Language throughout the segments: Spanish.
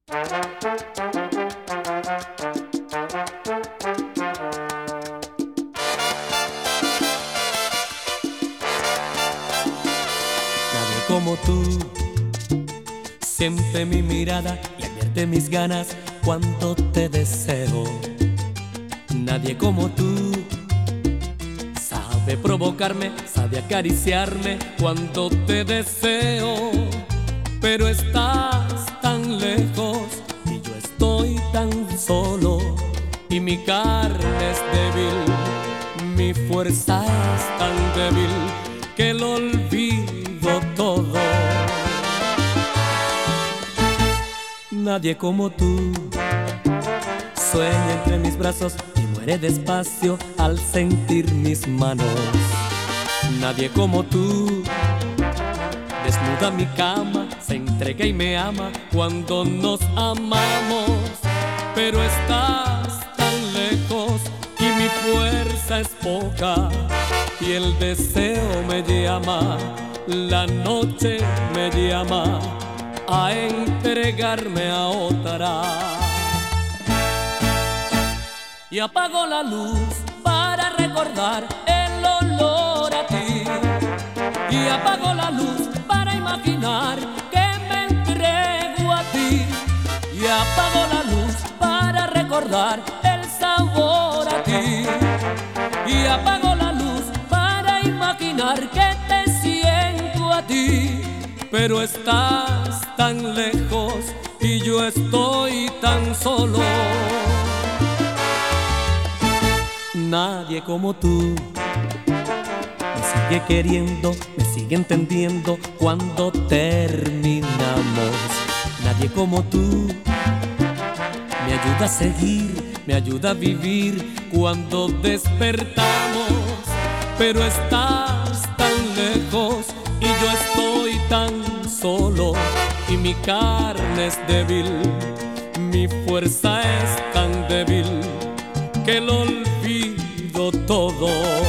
Nadie como tú siente mi mirada y advierte mis ganas cuando te deseo. Nadie como tú sabe provocarme, sabe acariciarme cuando te deseo. Pero estás tan lejos y yo estoy tan solo, y mi carne es débil, mi fuerza es tan débil que lo olvido todo. Nadie como tú sueña entre mis brazos y muere despacio al sentir mis manos. Nadie como tú desnuda mi cama, se entrega y me ama cuando nos amamos. Pero estás tan lejos y mi fuerza es poca, y el deseo me llama, la noche me llama a entregarme a otra. Y apago la luz para recordar el olor a ti, y apago la luz para imaginar que me entrego a ti, y apago la luz para recordar el sabor a ti, y apago la luz para imaginar que te siento a ti. Pero estás tan lejos y yo estoy tan solo. Nadie como tú me sigue queriendo, me sigue entendiendo cuando terminamos. Nadie como tú me ayuda a seguir, me ayuda a vivir cuando despertamos. Pero estás tan lejos y yo estoy tan solo, y mi carne es débil, mi fuerza es tan débil que lo olvido todo.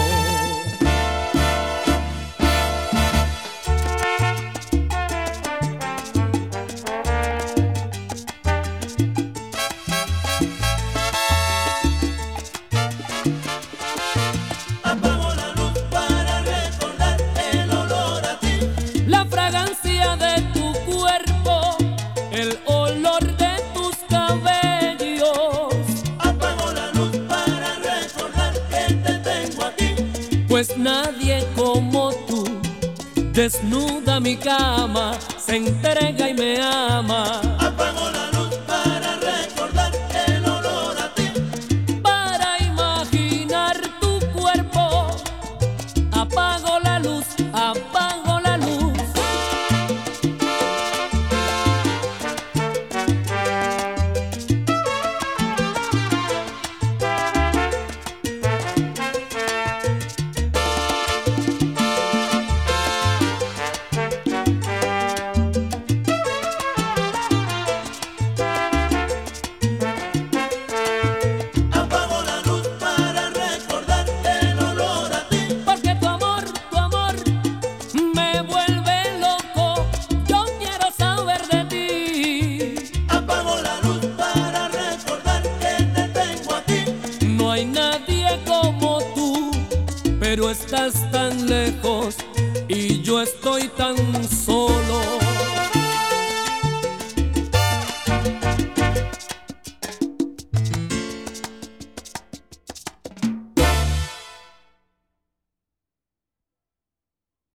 Apago la luz para recordar el olor a ti, La fragancia de tu cuerpo, el olor de tus cabellos. apago la luz para recordar que te tengo aquí. Pues nadie como tú desnuda mi cama, se entrega y me ama.